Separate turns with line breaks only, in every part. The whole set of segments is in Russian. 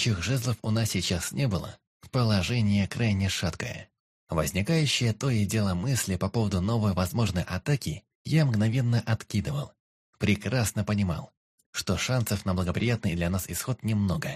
Чьих жезлов у нас сейчас не было, положение крайне шаткое. Возникающие то и дело мысли по поводу новой возможной атаки я мгновенно откидывал. Прекрасно понимал, что шансов на благоприятный для нас исход немного.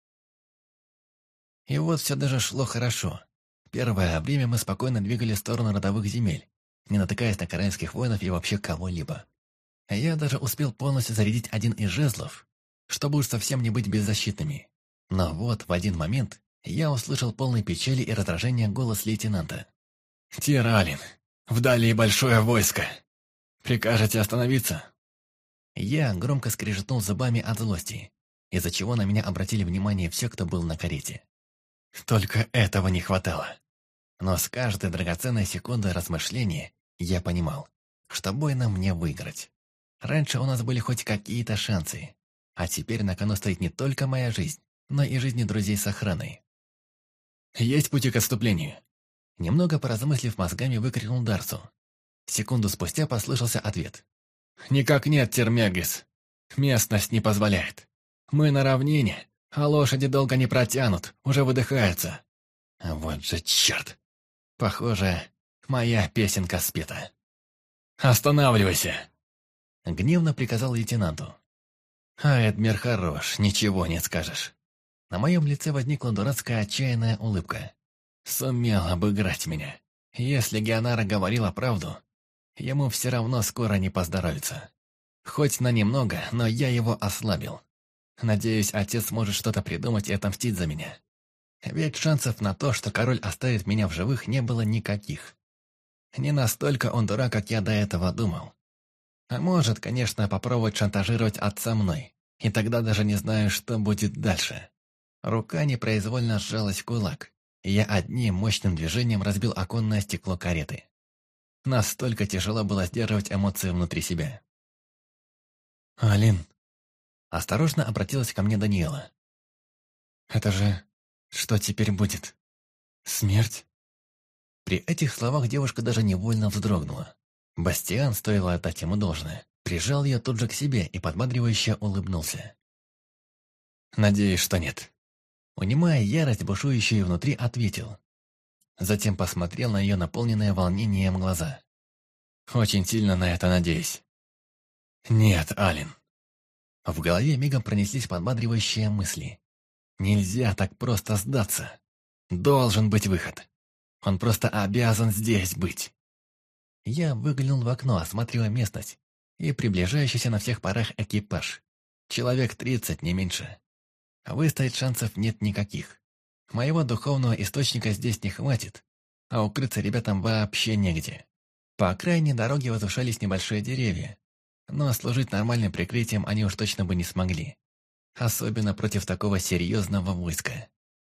И вот все даже шло хорошо. Первое время мы спокойно двигали в сторону родовых земель, не натыкаясь на королевских воинов и вообще кого-либо. Я даже успел полностью зарядить один из жезлов, чтобы уж совсем не быть беззащитными. Но вот в один момент я услышал полный печали и раздражения голос лейтенанта.
«Тиралин, вдали большое войско. Прикажете остановиться?»
Я громко скрежетнул зубами от злости, из-за чего на меня обратили внимание все, кто был на карете.
Только этого не хватало.
Но с каждой драгоценной секундой размышления я понимал, что бой нам не выиграть. Раньше у нас были хоть какие-то шансы, а теперь на кону стоит не только моя жизнь, но и жизни друзей с охраной.
«Есть пути к отступлению?»
Немного поразмыслив мозгами, выкрикнул Дарсу. Секунду спустя послышался ответ.
«Никак нет, Термегис. Местность не позволяет. Мы на равнине, а лошади долго не протянут, уже выдыхаются».
Вот же черт! Похоже, моя песенка спета.
«Останавливайся!»
Гневно приказал лейтенанту. А Эдмир хорош, ничего не скажешь. На моем лице возникла дурацкая отчаянная улыбка. Сумел обыграть меня. Если Геонара говорила правду, ему все равно скоро не поздоровится. Хоть на немного, но я его ослабил. Надеюсь, отец может что-то придумать и отомстить за меня. Ведь шансов на то, что король оставит меня в живых, не было никаких. Не настолько он дурак, как я до этого думал. А может, конечно, попробовать шантажировать отца мной. И тогда даже не знаю, что будет дальше. Рука непроизвольно сжалась в кулак, и я одним мощным движением разбил оконное стекло кареты. Настолько тяжело было сдерживать эмоции внутри себя.
«Алин»,
— осторожно обратилась ко мне Даниэла.
«это же... что теперь будет? Смерть?»
При этих словах девушка даже невольно вздрогнула. Бастиан, стоило отдать ему должное, прижал ее тут же к себе и подбадривающе улыбнулся.
«Надеюсь, что нет».
Унимая ярость, бушующую внутри, ответил. Затем посмотрел на ее наполненные волнением глаза.
«Очень сильно на это надеюсь». «Нет, Алин».
В голове мигом пронеслись подбадривающие мысли. Нельзя так просто сдаться. Должен быть выход. Он просто обязан здесь быть. Я выглянул в окно, осматривая местность, и приближающийся на всех парах экипаж. Человек 30, не меньше. Выстоять шансов нет никаких. Моего духовного источника здесь не хватит, а укрыться ребятам вообще негде. По окраине дороги возвышались небольшие деревья, но служить нормальным прикрытием они уж точно бы не смогли. Особенно против такого серьезного войска.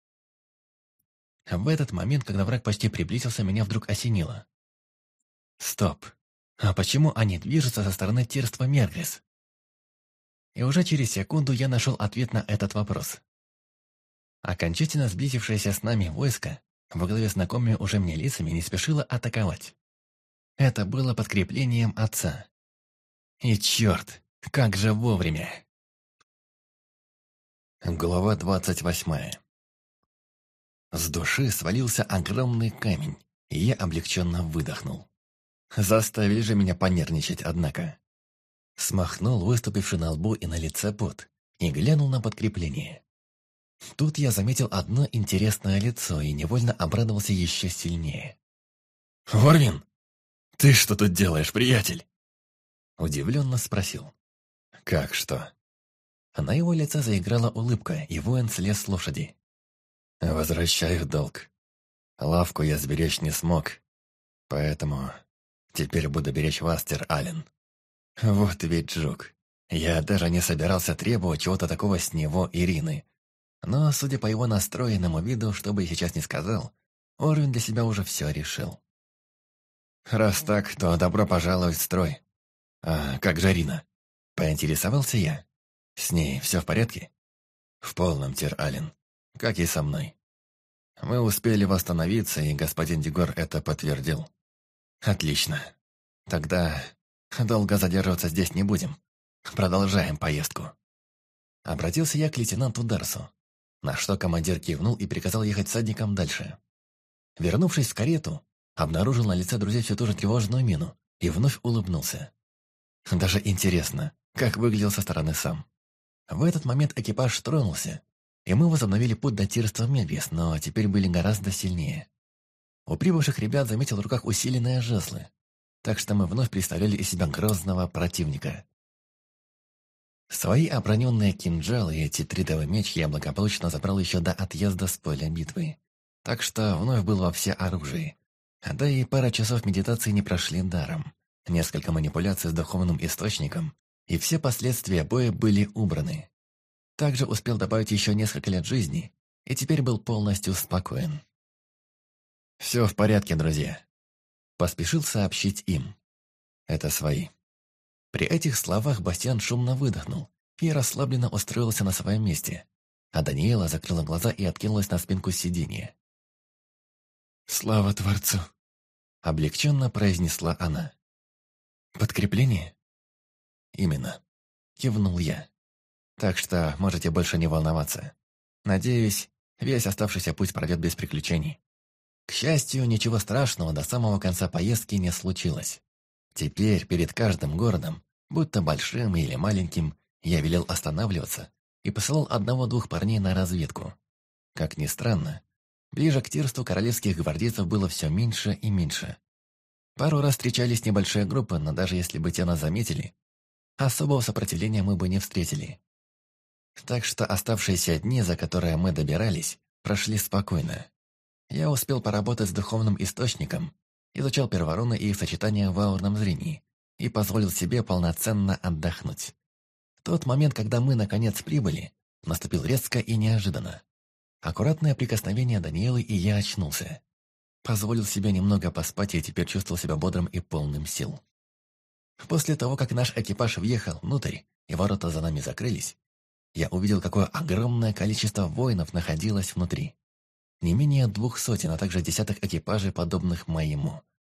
В этот момент, когда враг почти приблизился, меня вдруг осенило. Стоп. А почему они движутся со стороны Тирства Мергрис? И уже через секунду я нашел ответ на этот вопрос. Окончательно сблизившееся с нами войско, во главе с знакомыми уже мне лицами, не спешило атаковать. Это было подкреплением отца. И черт, как же вовремя! Глава 28. С души свалился огромный камень, и я облегченно выдохнул. Заставили же меня понервничать, однако. Смахнул выступивший на лбу и на лице пот и глянул на подкрепление. Тут я заметил одно интересное лицо и невольно обрадовался еще сильнее.
«Орвин, ты что тут делаешь, приятель?»
Удивленно спросил. «Как что?» На его лице заиграла улыбка, и воин слез с лошади. «Возвращаю долг. Лавку я сберечь не смог, поэтому теперь буду беречь вас, Тир-Ален. Вот ведь жук. Я даже не собирался требовать чего-то такого с него, Ирины. Но, судя по его настроенному виду, что бы я сейчас ни сказал, Орвин для себя уже все решил. Раз так, то добро пожаловать в строй. А как же Рина? Поинтересовался я. С ней все в порядке? В полном, Тир-Ален. Как и со мной. Мы успели восстановиться, и господин Дегор это подтвердил. Отлично. Тогда долго задерживаться здесь не будем. Продолжаем поездку. Обратился я к лейтенанту Дарсу. на что командир кивнул и приказал ехать всадникам дальше. Вернувшись в карету, обнаружил на лице друзей все ту же тревожную мину и вновь улыбнулся. Даже интересно, как выглядел со стороны сам. В этот момент экипаж тронулся, и мы возобновили путь до Тирства Мельвис, но теперь были гораздо сильнее. У прибывших ребят заметил в руках усиленные жезлы, так что мы вновь представляли из себя грозного противника. Свои оброненные кинжалы и эти тридовый меч я благополучно забрал еще до отъезда с поля битвы, так что вновь был во всеоружии. Да и пара часов медитации не прошли даром. Несколько манипуляций с духовным источником, и все последствия боя были убраны. Также успел добавить еще несколько лет жизни, и теперь был полностью спокоен. «Все в порядке, друзья», — поспешил сообщить им. «Это свои». При этих словах Бастиан шумно выдохнул и расслабленно устроился на своем месте, а Даниэла закрыла глаза и откинулась на спинку сиденья.
«Слава Творцу!» — облегченно произнесла она. «Подкрепление?» «Именно», — кивнул я. «Так что можете больше не волноваться. Надеюсь, весь оставшийся путь пройдет без приключений». К счастью, ничего страшного до самого конца поездки не случилось. Теперь перед каждым городом, будь то большим или маленьким, я велел останавливаться и посылал одного-двух парней на разведку. Как ни странно, ближе к Тирству королевских гвардейцев было все меньше и меньше. Пару раз встречались небольшие группы, но даже если бы те нас заметили, особого сопротивления мы бы не встретили. Так что оставшиеся дни, за которые мы добирались, прошли спокойно. Я успел поработать с духовным источником, изучал перворуны и их сочетания в аурном зрении и позволил себе полноценно отдохнуть. Тот момент, когда мы наконец прибыли, наступил резко и неожиданно. Аккуратное прикосновение Даниэлы, и я очнулся. Позволил себе немного поспать и теперь чувствовал себя бодрым и полным сил. После того, как наш экипаж въехал внутрь и ворота за нами закрылись, я увидел, какое огромное количество воинов находилось внутри. Не менее 200, а также десяток экипажей, подобных моему.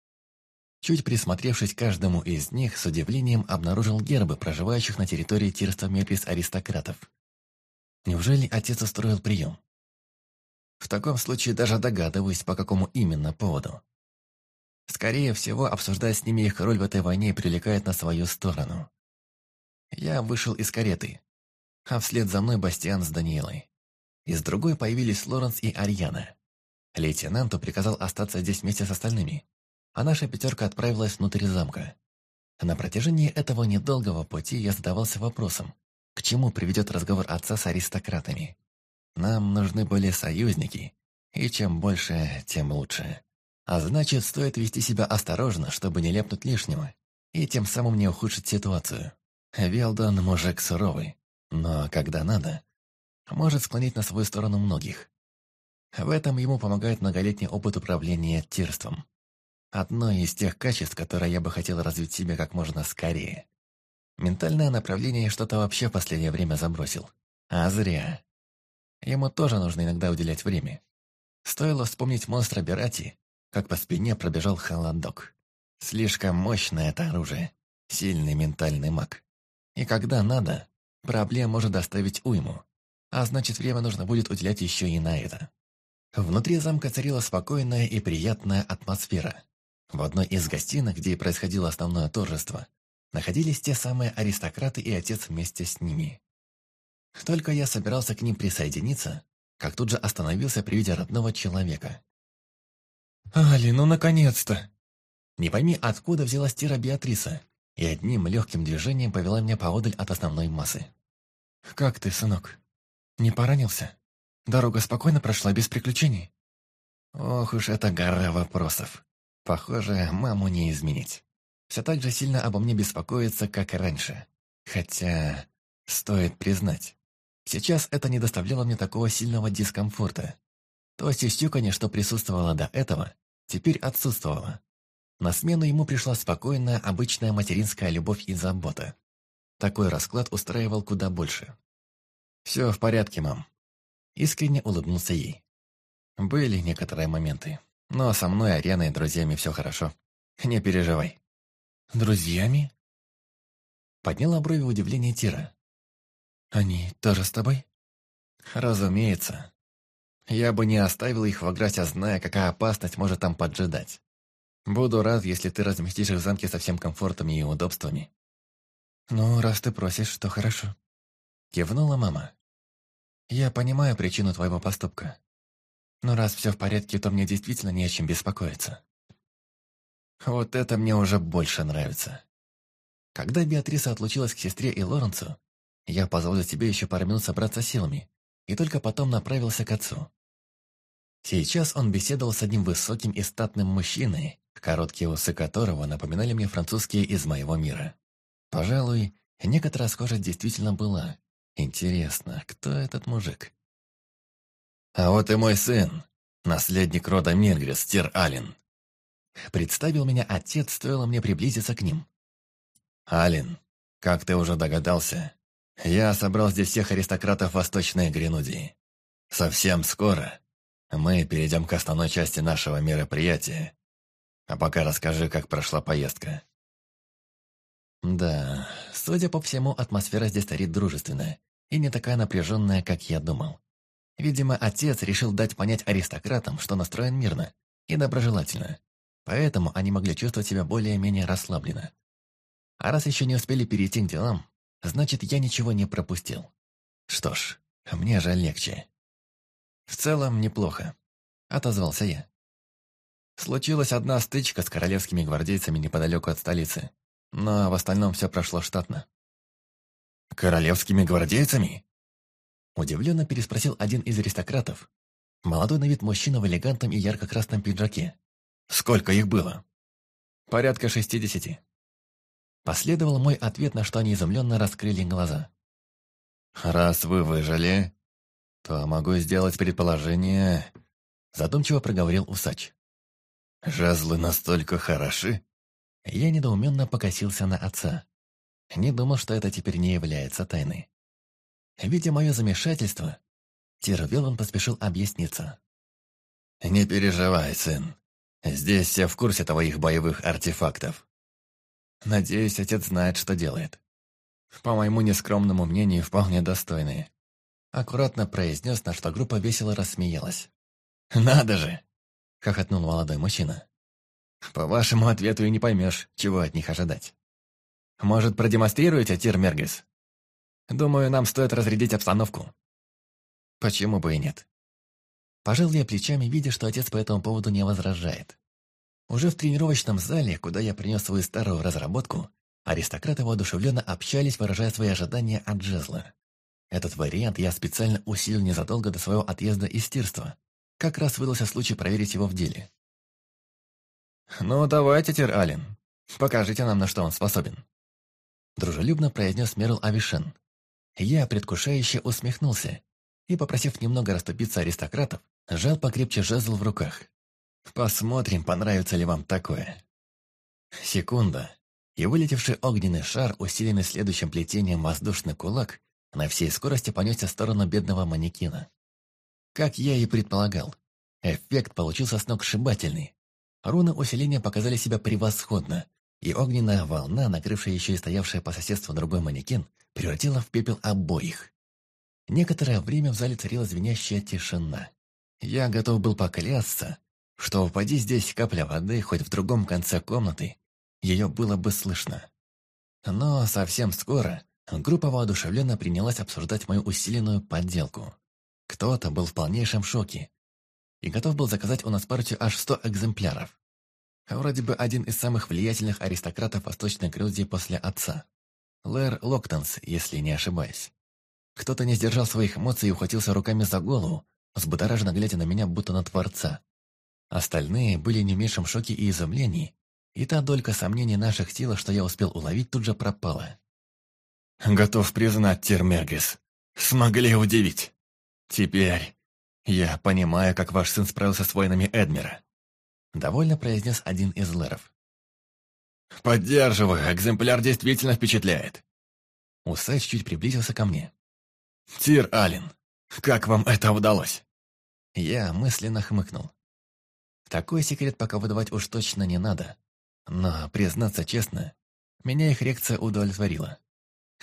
Чуть присмотревшись к каждому из них, с удивлением обнаружил гербы проживающих на территории Тирства Мельвис аристократов. Неужели отец устроил прием? В таком случае даже догадываюсь, по какому именно поводу. Скорее всего, обсуждая с ними их роль в этой войне, привлекает на свою сторону. Я вышел из кареты, а вслед за мной Бастиан с Даниэлой. Из другой появились Лоренс и Ариана. Лейтенанту приказал остаться здесь вместе с остальными, а наша пятерка отправилась внутрь замка. На протяжении этого недолгого пути я задавался вопросом, к чему приведет разговор отца с аристократами. Нам нужны были союзники, и чем больше, тем лучше. А значит, стоит вести себя осторожно, чтобы не ляпнуть лишнего, и тем самым не ухудшить ситуацию. Велдон мужик суровый, но когда надо, может склонить на свою сторону многих. В этом ему помогает многолетний опыт управления Тирством. Одно из тех качеств, которые я бы хотел развить в себе как можно скорее. Ментальное направление что-то вообще в последнее время забросил. А зря. Ему тоже нужно иногда уделять время. Стоило вспомнить монстра Берати, как по спине пробежал холодок. Слишком мощное это оружие. Сильный ментальный маг. И когда надо, проблем может доставить уйму. А значит, время нужно будет уделять еще и на это. Внутри замка царила спокойная и приятная атмосфера. В одной из гостиных, где и происходило основное торжество, находились те самые аристократы и отец вместе с ними. Только я собирался к ним присоединиться, как тут же остановился при виде родного человека. «Али, ну наконец-то!»
Не пойми, откуда взялась Тира Беатриса, и одним легким движением повела меня поодаль от основной массы.
«Как ты, сынок? Не поранился? Дорога спокойно прошла, без приключений?»
Ох уж эта гора вопросов. Похоже, маму не изменить. Все так же сильно обо мне беспокоится, как и раньше. Хотя, стоит признать, сейчас это не доставляло мне такого сильного дискомфорта. То сюсюканье, что присутствовало до этого, теперь отсутствовало. На смену ему пришла спокойная, обычная материнская любовь и забота. Такой расклад устраивал куда больше. «Все в порядке, мам». Искренне улыбнулся ей. Были некоторые моменты, но со мной, Арианой и друзьями все хорошо. Не переживай.
«Друзьями?»
Подняла брови в удивлении Тира.
«Они тоже с тобой?»
Разумеется. Я бы не оставил их в Аграсе, зная, какая опасность может там поджидать. Буду рад, если ты разместишь их в замке со всем комфортом и удобствами. Ну, раз ты просишь, то хорошо. Кивнула мама. Я понимаю причину твоего поступка. Но раз все в порядке, то мне действительно не о чем беспокоиться. Вот это мне уже больше нравится. Когда Беатриса отлучилась к сестре и Лоренцу, я позволил себе еще пару минут собраться силами и только потом направился к отцу. Сейчас он беседовал с одним высоким и статным мужчиной, короткие усы которого напоминали мне французские из моего мира. Пожалуй, некоторая схожесть действительно была. Интересно, кто этот мужик? «А вот и мой сын, наследник рода Менгрес, Тир Ален». Представил меня отец, стоило мне приблизиться к ним. «Ален, как ты уже догадался, я собрал здесь всех аристократов Восточной Гренудии. Совсем скоро мы перейдем к основной части нашего мероприятия. А пока расскажи, как прошла поездка». Да, судя по всему, атмосфера здесь царит дружественная и не такая напряженная, как я думал. Видимо, отец решил дать понять аристократам, что настроен мирно и доброжелательно, поэтому они могли чувствовать себя более-менее расслабленно. А раз еще не успели перейти к делам, значит, я ничего не пропустил. Что ж, мне же легче. «В целом, неплохо», — отозвался я. Случилась одна стычка с королевскими гвардейцами неподалеку от столицы, но в остальном все прошло штатно. «Королевскими гвардейцами?» Удивленно переспросил один из аристократов. Молодой на вид мужчина в элегантном и ярко-красном пиджаке. «Сколько их было?» «Порядка 60». Последовал мой ответ, на что они изумленно раскрыли глаза. «Раз вы выжили, то могу сделать предположение...» Задумчиво проговорил усач. «Жезлы настолько хороши?» Я недоуменно покосился на отца. Не думал, что это теперь не является тайной. Видя мое замешательство, Тир Велон поспешил объясниться. «Не переживай, сын. Здесь все в курсе твоих боевых артефактов. Надеюсь, отец знает, что делает. По моему нескромному мнению, вполне достойные». Аккуратно произнес, на что группа весело рассмеялась. «Надо же!» — хохотнул молодой мужчина. «По вашему ответу и не поймешь, чего от них ожидать. Может, продемонстрируете, Тир Мергес? Думаю, нам стоит разрядить обстановку». Почему бы и нет? Пожал я плечами, видя, что отец по этому поводу не возражает. Уже в тренировочном зале, куда я принес свою старую разработку, аристократы воодушевленно общались, выражая свои ожидания от жезла. Этот вариант я специально усилил незадолго до своего отъезда из Тирства. Как раз выдался случай проверить его в деле. «Ну, давайте, Тир Ален, покажите нам, на что он способен», дружелюбно произнес Мерл Авишен. Я предвкушающе усмехнулся и, попросив немного расступиться аристократов, сжал покрепче жезл в руках. «Посмотрим, понравится ли вам такое». Секунда, и вылетевший огненный шар, усиленный следующим плетением воздушный кулак, на всей скорости понесся в сторону бедного манекена. Как я и предполагал, эффект получился сногсшибательный. Руны усиления показали себя превосходно, и огненная волна, накрывшая еще и стоявшая по соседству другой манекен, превратила в пепел обоих. Некоторое время в зале царила звенящая тишина. Я готов был поклясться, что упади здесь капля воды хоть в другом конце комнаты, ее было бы слышно. Но совсем скоро группа воодушевленно принялась обсуждать мою усиленную подделку. Кто-то был в полнейшем шоке и готов был заказать у нас партию аж 100 экземпляров. Вроде бы один из самых влиятельных аристократов Восточной Гренудии после отца. Лэр Локтонс, если не ошибаюсь. Кто-то не сдержал своих эмоций и ухватился руками за голову, взбудораженно глядя на меня, будто на творца. Остальные были не в меньшем шоке и изумлении, и та долька сомнений наших сил, что я успел уловить, тут же пропала. «Готов признать, Тир Мергес, смогли удивить. Теперь я понимаю, как ваш сын справился с воинами Эдмира», довольно произнес один из лэров. «Поддерживаю, экземпляр действительно впечатляет». Усач чуть приблизился ко мне. «Тир Ален, как вам это удалось?» Я мысленно хмыкнул. Такой секрет пока выдавать уж точно не надо. Но, признаться честно, меня их реакция удовлетворила.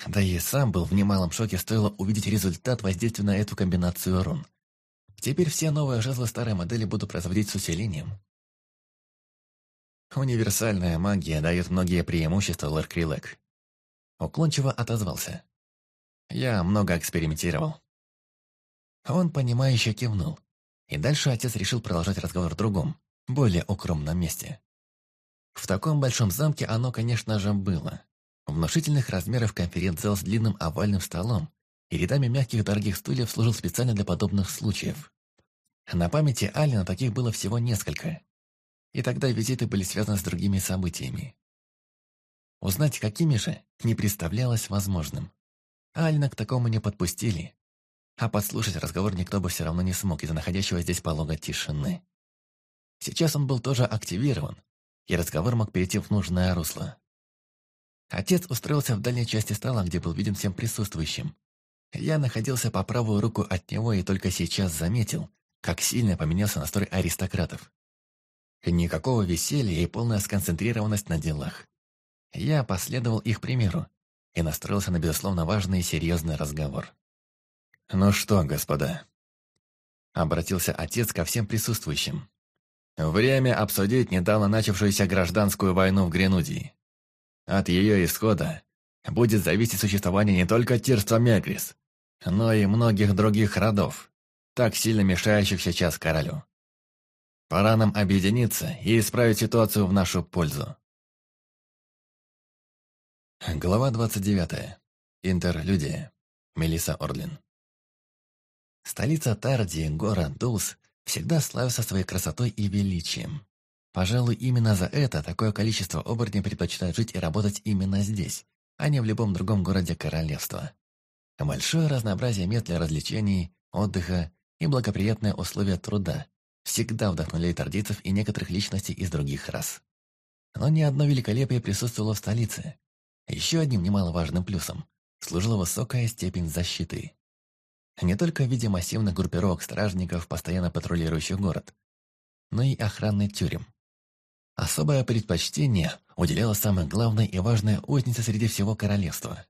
Да и сам был в немалом шоке, стоило увидеть результат воздействия на эту комбинацию рун. Теперь все новые жезлы старой модели буду производить с усилением. Универсальная магия дает многие преимущества, лорд Крилек. Уклончиво отозвался. Я много экспериментировал. Он, понимающе кивнул. И дальше отец решил продолжать разговор в другом, более укромном месте. В таком большом замке оно, конечно же, было. Внушительных размеров конференц-зал с длинным овальным столом и рядами мягких дорогих стульев служил специально для подобных случаев. На памяти Алина таких было всего несколько. И тогда визиты были связаны с другими событиями. Узнать, какими же, не представлялось возможным. Алина к такому не подпустили, а подслушать разговор никто бы все равно не смог из-за находящего здесь полога тишины. Сейчас он был тоже активирован, и разговор мог перейти в нужное русло. Отец устроился в дальней части стола, где был виден всем присутствующим. Я находился по правую руку от него и только сейчас заметил, как сильно поменялся настрой аристократов. Никакого веселья и полная сконцентрированность на делах. Я последовал их примеру и настроился на безусловно важный и серьезный разговор. «Ну что, господа?» Обратился отец ко всем присутствующим. «Время обсудить недавно начавшуюся гражданскую войну в Гренудии. От ее исхода будет зависеть существование не только Тирства Мегрис, но и многих других родов, так сильно мешающих сейчас королю. Пора нам объединиться и исправить ситуацию в нашу пользу». Глава 29. Интерлюдия. Мелисса Ордлин. Столица Тардии, город Дулс, всегда славился своей красотой и величием. Пожалуй, именно за это такое количество оборотней предпочитает жить и работать именно здесь, а не в любом другом городе королевства. Большое разнообразие мест для развлечений, отдыха и благоприятные условия труда всегда вдохновляют тардийцев и некоторых личностей из других рас. Но ни одно великолепие присутствовало в столице. Еще одним немаловажным плюсом служила высокая степень защиты. Не только в виде массивных группировок стражников, постоянно патрулирующих город, но и охранной тюрем. Особое предпочтение уделяло самой главной и важной узнице среди всего королевства.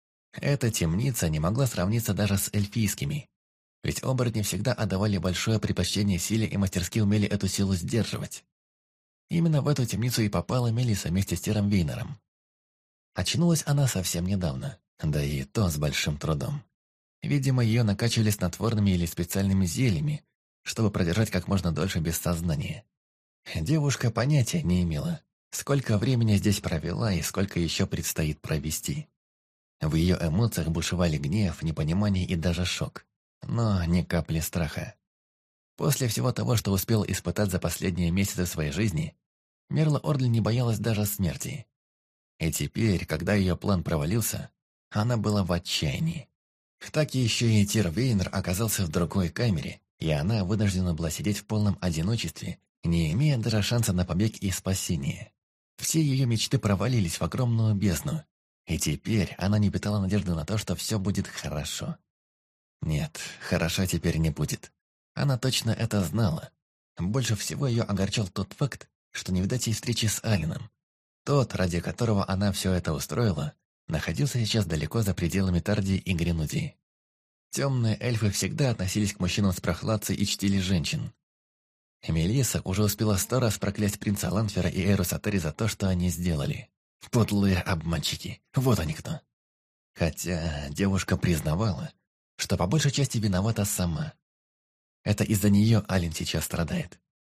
Эта темница не могла сравниться даже с эльфийскими, ведь оборотни всегда отдавали большое предпочтение силе и мастерски умели эту силу сдерживать. Именно в эту темницу и попала Мелисса вместе с Тиром Вейнером. Очнулась она совсем недавно, да и то с большим трудом. Видимо, ее накачивали снотворными или специальными зельями, чтобы продержать как можно дольше без сознания. Девушка понятия не имела, сколько времени здесь провела и сколько еще предстоит провести. В ее эмоциях бушевали гнев, непонимание и даже шок, но ни капли страха. После всего того, что успел испытать за последние месяцы своей жизни, Мерла Ордлин не боялась даже смерти. И теперь, когда ее план провалился, она была в отчаянии. Так еще и Тир Вейнер оказался в другой камере, и она вынуждена была сидеть в полном одиночестве, не имея даже шанса на побег и спасение. Все ее мечты провалились в огромную бездну, и теперь она не питала надежды на то, что все будет хорошо. Нет, хорошо теперь не будет. Она точно это знала. Больше всего ее огорчал тот факт, что не видать ей встречи с Алином. Тот, ради которого она все это устроила, находился сейчас далеко за пределами Тардии и Гренудии. Темные эльфы всегда относились к мужчинам с прохладцей и чтили женщин. Мелисса уже успела 100 раз проклясть принца Ланфера и Эру Сатери за то, что они сделали. Подлые обманщики, вот они кто. Хотя девушка признавала, что по большей части виновата сама. Это из-за нее Алин сейчас страдает.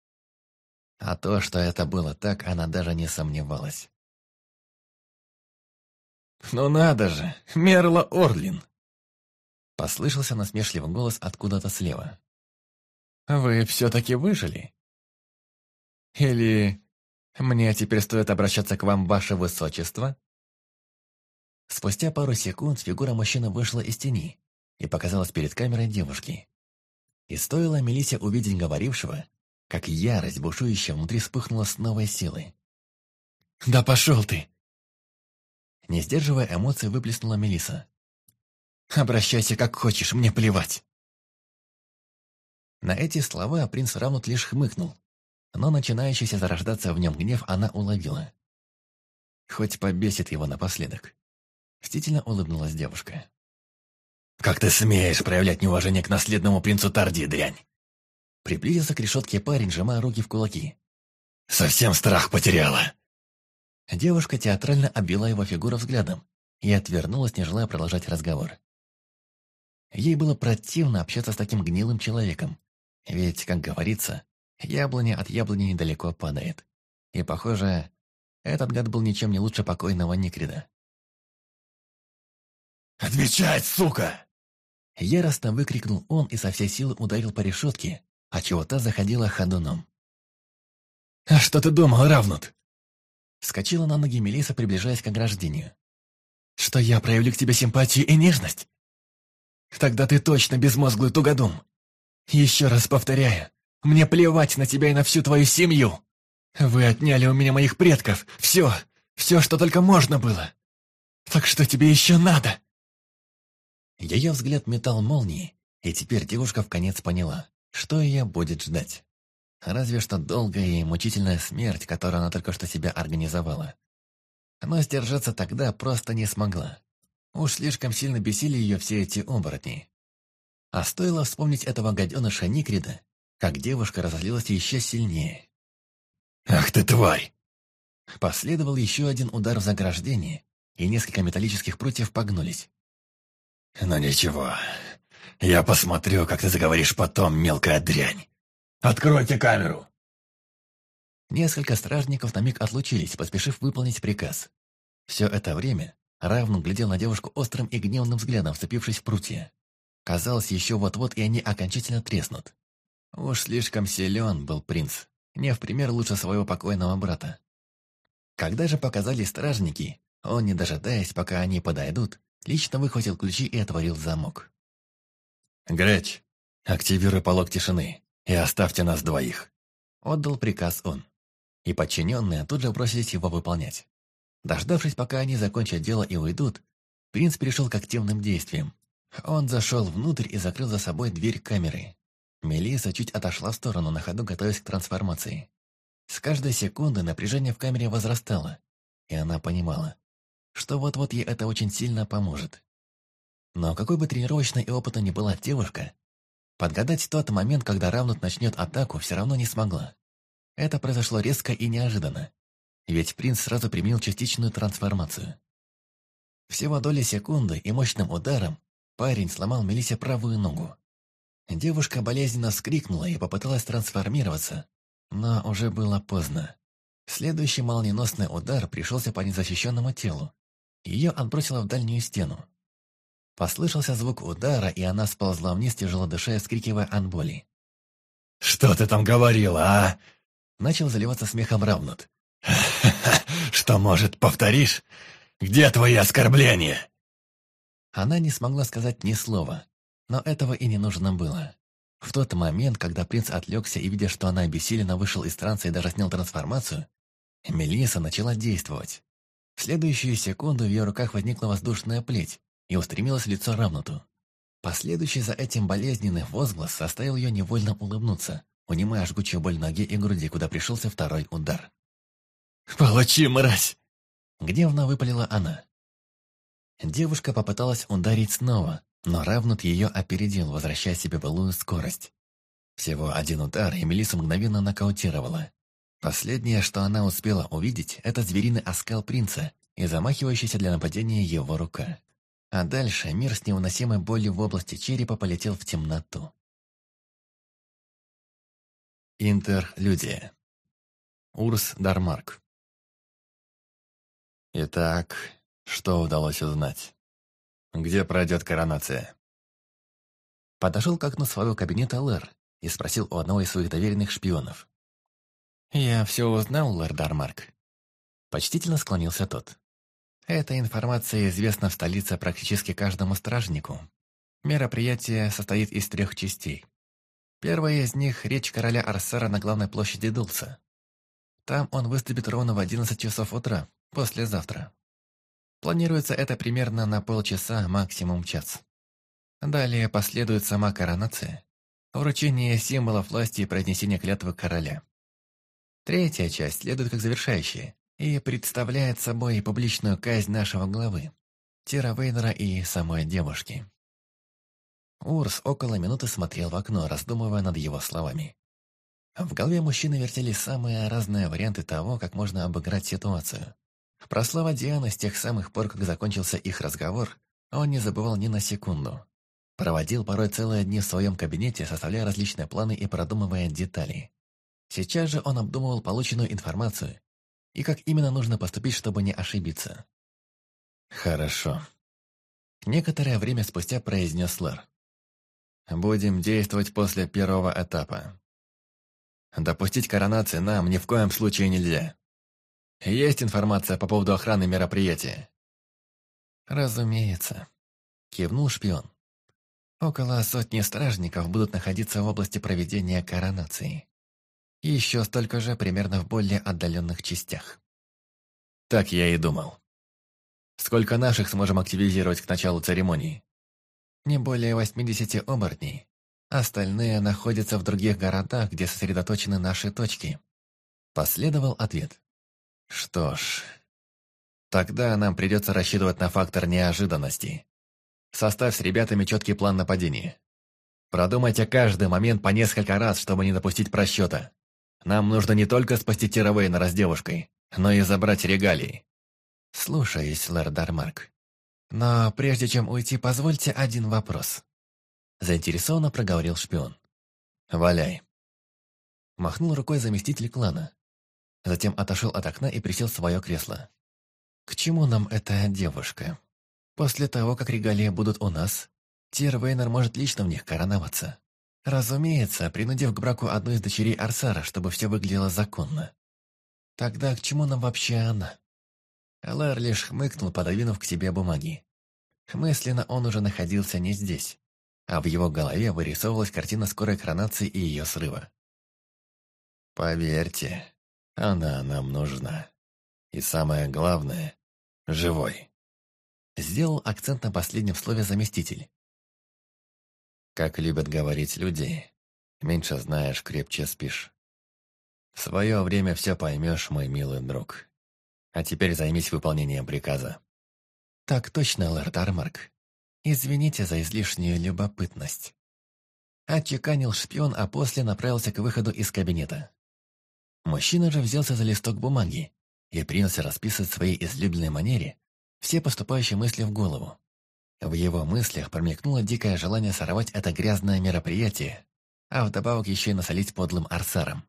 А то, что это было так, она даже не сомневалась. «Ну надо же, Мерла Ордлин!» Послышался насмешливый голос откуда-то слева. «Вы все-таки выжили? Или мне теперь стоит обращаться к вам, ваше высочество?» Спустя пару секунд фигура мужчины вышла из тени и показалась перед камерой девушки. И стоило Мелиссе увидеть говорившего, как ярость, бушующая внутри, вспыхнула с новой силой. «Да пошел ты!» Не сдерживая эмоций, выплеснула Мелисса. «Обращайся как хочешь, мне плевать!» На эти слова принц Рамнут лишь хмыкнул, но начинающийся зарождаться в нем гнев она уловила. Хоть побесит его напоследок. Мстительно улыбнулась девушка.
«Как ты смеешь проявлять неуважение к наследному принцу Тарди, дрянь?»
Приблизился к решетке парень, сжимая руки в кулаки.
«Совсем страх потеряла!»
Девушка театрально обвела его фигуру взглядом и отвернулась, не желая продолжать разговор. Ей было противно общаться с таким гнилым человеком, ведь, как говорится, яблоня от яблони недалеко падает. И, похоже, этот гад был ничем не лучше покойного Никрида.
«Отвечай, сука!»
Яростно выкрикнул он и со всей силы ударил по решетке, отчего та заходила ходуном.
«А что ты думал, Равнут?»
Вскочила на ноги Мелисса, приближаясь к ограждению.
«Что я проявлю к тебе симпатию и нежность? Тогда ты точно безмозглый тугодум. Еще раз повторяю, мне плевать на тебя и на всю твою семью. Вы отняли у меня моих предков, все, что только можно было. Так что тебе еще надо?»
Ее взгляд метал молнии, и теперь девушка вконец поняла, что ее будет ждать. Разве что долгая и мучительная смерть, которую она только что себя организовала. Но сдержаться тогда просто не смогла. Уж слишком сильно бесили ее все эти оборотни. А стоило вспомнить этого гаденыша Никрида, как девушка разозлилась еще сильнее.
«Ах ты тварь!»
Последовал еще один удар в заграждение, и несколько металлических прутьев погнулись.
«Ну ничего, я посмотрю, как ты заговоришь потом, мелкая дрянь. Откройте камеру!»
Несколько стражников на миг отлучились, поспешив выполнить приказ. Все это время Равнут глядел на девушку острым и гневным взглядом, вцепившись в прутья. Казалось, еще вот-вот и они окончательно треснут. Уж слишком силен был принц, не в пример лучше своего покойного брата. Когда же показались стражники, он, не дожидаясь, пока они подойдут, лично выхватил ключи и отворил замок.
«Греч, активируй полог тишины и оставьте нас двоих»,
— отдал приказ он. И подчиненные тут же бросились его выполнять. Дождавшись, пока они закончат дело и уйдут, принц перешел к активным действиям. Он зашел внутрь и закрыл за собой дверь камеры. Мелисса чуть отошла в сторону, на ходу готовясь к трансформации. С каждой секунды напряжение в камере возрастало, и она понимала, что вот-вот ей это очень сильно поможет. Но какой бы тренировочной и опытной ни была девушка, подгадать тот момент, когда Равнут начнет атаку, все равно не смогла. Это произошло резко и неожиданно, ведь принц сразу применил частичную трансформацию. Всего доли секунды и мощным ударом парень сломал Мелиссе правую ногу. Девушка болезненно вскрикнула и попыталась трансформироваться, но уже было поздно. Следующий молниеносный удар пришелся по незащищенному телу. Ее отбросило в дальнюю стену. Послышался звук удара, и она сползла вниз, тяжело дыша и вскрикивая от боли.
«Что ты там говорила, а?»
Начал заливаться смехом Равнут.
«Что, может, повторишь? Где твои оскорбления?»
Она не смогла сказать ни слова, но этого и не нужно было. В тот момент, когда принц отвлекся и, видя, что она обессиленно, вышел из транса и даже снял трансформацию, Мелисса начала действовать. В следующую секунду в ее руках возникла воздушная плеть и устремилась в лицо Равнуту. Последующий за этим болезненный возглас заставил ее невольно улыбнуться, унимая жгучую боль в ноге и груди, куда пришелся второй удар.
«Получи, мразь!»
Гневно выпалила она. Девушка попыталась ударить снова, но Равнут ее опередил, возвращая себе былую скорость. Всего один удар, и Мелиссу мгновенно нокаутировала. Последнее, что она успела увидеть, это звериный оскал принца и замахивающаяся для нападения его рука. А дальше мир с невыносимой болью в области черепа полетел в темноту. Интерлюдия. Урс Дармарк.
Итак, что удалось узнать? Где пройдет коронация?
Подошел к окну своего кабинета Лэр и спросил у одного из своих доверенных шпионов. «Я все узнал, Лэр Дармарк». Почтительно склонился тот. «Эта информация известна в столице практически каждому стражнику. Мероприятие состоит из 3 частей. Первая из них — речь короля Арсара на главной площади Дулса. Там он выступит ровно в 11 часов утра, послезавтра. Планируется это примерно на полчаса, максимум час. Далее последует сама коронация, вручение символов власти и произнесение клятвы короля. Третья часть следует как завершающая и представляет собой публичную казнь нашего главы. Тира Вейнера и самой девушки. Урс около минуты смотрел в окно, раздумывая над его словами. В голове мужчины вертелись самые разные варианты того, как можно обыграть ситуацию. Про слова Дианы с тех самых пор, как закончился их разговор, он не забывал ни на секунду. Проводил порой целые дни в своем кабинете, составляя различные планы и продумывая детали. Сейчас же он обдумывал полученную информацию и как именно нужно поступить, чтобы не ошибиться. «Хорошо», — некоторое время спустя произнес Лэр. «Будем действовать после первого этапа. Допустить коронации нам ни в коем случае нельзя. Есть информация по поводу охраны мероприятия?» «Разумеется», — кивнул шпион. «Около сотни стражников будут находиться в области проведения коронации. И еще столько же примерно в более отдаленных частях». «Так я и думал. Сколько наших сможем активизировать к началу церемонии?» «Не более 80 оборотней. Остальные находятся в других городах, где сосредоточены наши точки». Последовал ответ. «Что ж, тогда нам придется рассчитывать на фактор неожиданности. Составь с ребятами четкий план нападения. Продумайте каждый момент по несколько раз, чтобы не допустить просчета. Нам нужно не только спасти Тира Вейнера с девушкой, но и забрать регалии». «Слушаюсь, лэр Дармарк. Но прежде чем уйти, позвольте один вопрос». Заинтересованно проговорил шпион. «Валяй». Махнул рукой заместитель клана. Затем отошел от окна и присел в свое кресло. «К чему нам эта девушка? После того, как регалии будут у нас, Тир Вейнер может лично в них короноваться. Разумеется, принудив к браку одну из дочерей Арсара, чтобы все выглядело законно. Тогда к чему нам вообще она?» Лэр лишь хмыкнул, пододвинув к себе бумаги. Мысленно он уже находился не здесь, а в его голове вырисовывалась картина скорой коронации и ее срыва. «Поверьте, она нам нужна. И самое главное — живой». Сделал акцент на последнем слове заместитель. Как любят говорить люди, меньше знаешь, крепче спишь. В свое время все поймешь, мой милый друг. А теперь займись выполнением приказа. «Так точно, лорд Армарк. Извините за излишнюю любопытность». Отчеканил шпион, а после направился к выходу из кабинета. Мужчина же взялся за листок бумаги и принялся расписывать в своей излюбленной манере все поступающие мысли в голову. В его мыслях промелькнуло дикое желание сорвать это грязное мероприятие, а вдобавок еще и насолить подлым арсарам.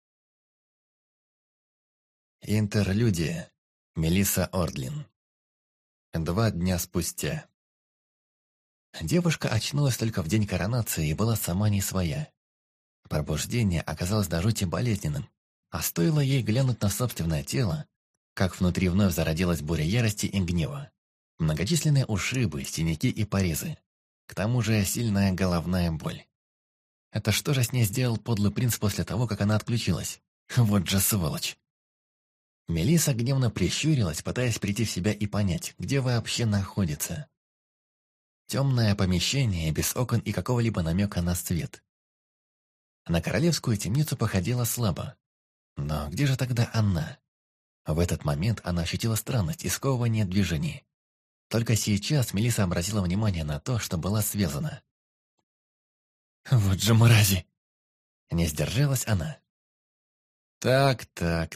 Интерлюдия. Мелисса Ордлин. 2 дня спустя. Девушка очнулась только в день коронации и была сама не своя. Пробуждение оказалось до жути болезненным, а стоило ей глянуть на собственное тело, как внутри вновь зародилась буря ярости и гнева. Многочисленные ушибы, синяки и порезы. К тому же сильная головная боль. Это что же с ней сделал подлый принц после того, как она отключилась? Вот же сволочь. Мелисса гневно прищурилась, пытаясь прийти в себя и понять, где вообще находится. Темное помещение, без окон и какого-либо намека на свет. На королевскую темницу походила слабо. Но где же тогда она? В этот момент она ощутила странность и сковывание движений. Только сейчас Мелисса обратила внимание на то, что была связана. «Вот же мрази!» Не сдержалась она. «Так.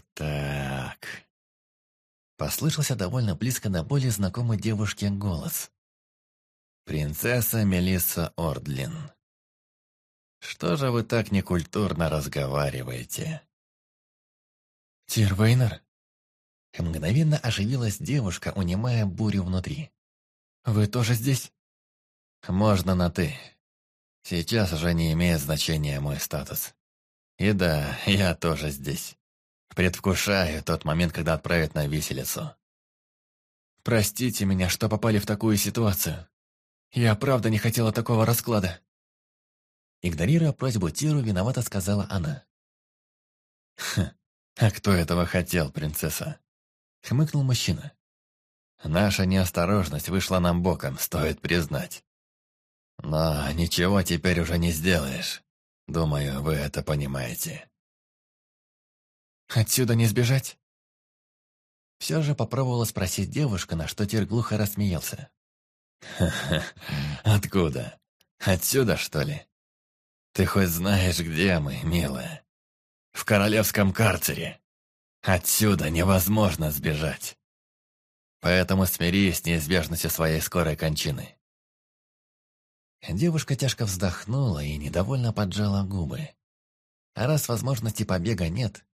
Послышался довольно близко до более знакомой девушке голос. «Принцесса Мелисса Ордлин. Что же вы так некультурно разговариваете?» «Тир Вейнер?» Мгновенно оживилась девушка, унимая бурю внутри. «Вы тоже здесь?» «Можно на «ты». Сейчас уже не имеет значения мой статус. И да, я тоже здесь. Предвкушаю тот момент, когда отправят на виселицу». «Простите меня, что попали в такую ситуацию. Я правда не хотела такого расклада». Игнорируя просьбу Тиру, виновато сказала она. «А кто этого хотел, принцесса?» Хмыкнул мужчина. «Наша неосторожность вышла нам боком, стоит признать. Но ничего теперь уже не сделаешь. Думаю, вы это понимаете». «Отсюда не сбежать?» Все же попробовала спросить девушка, на что Тир глухо рассмеялся. «Ха-ха, откуда? Отсюда, что ли? Ты хоть знаешь, где мы, милая? В королевском карцере. Отсюда невозможно сбежать. Поэтому смирись с неизбежностью своей скорой кончины». Девушка тяжко вздохнула и недовольно поджала губы. А раз возможности побега нет,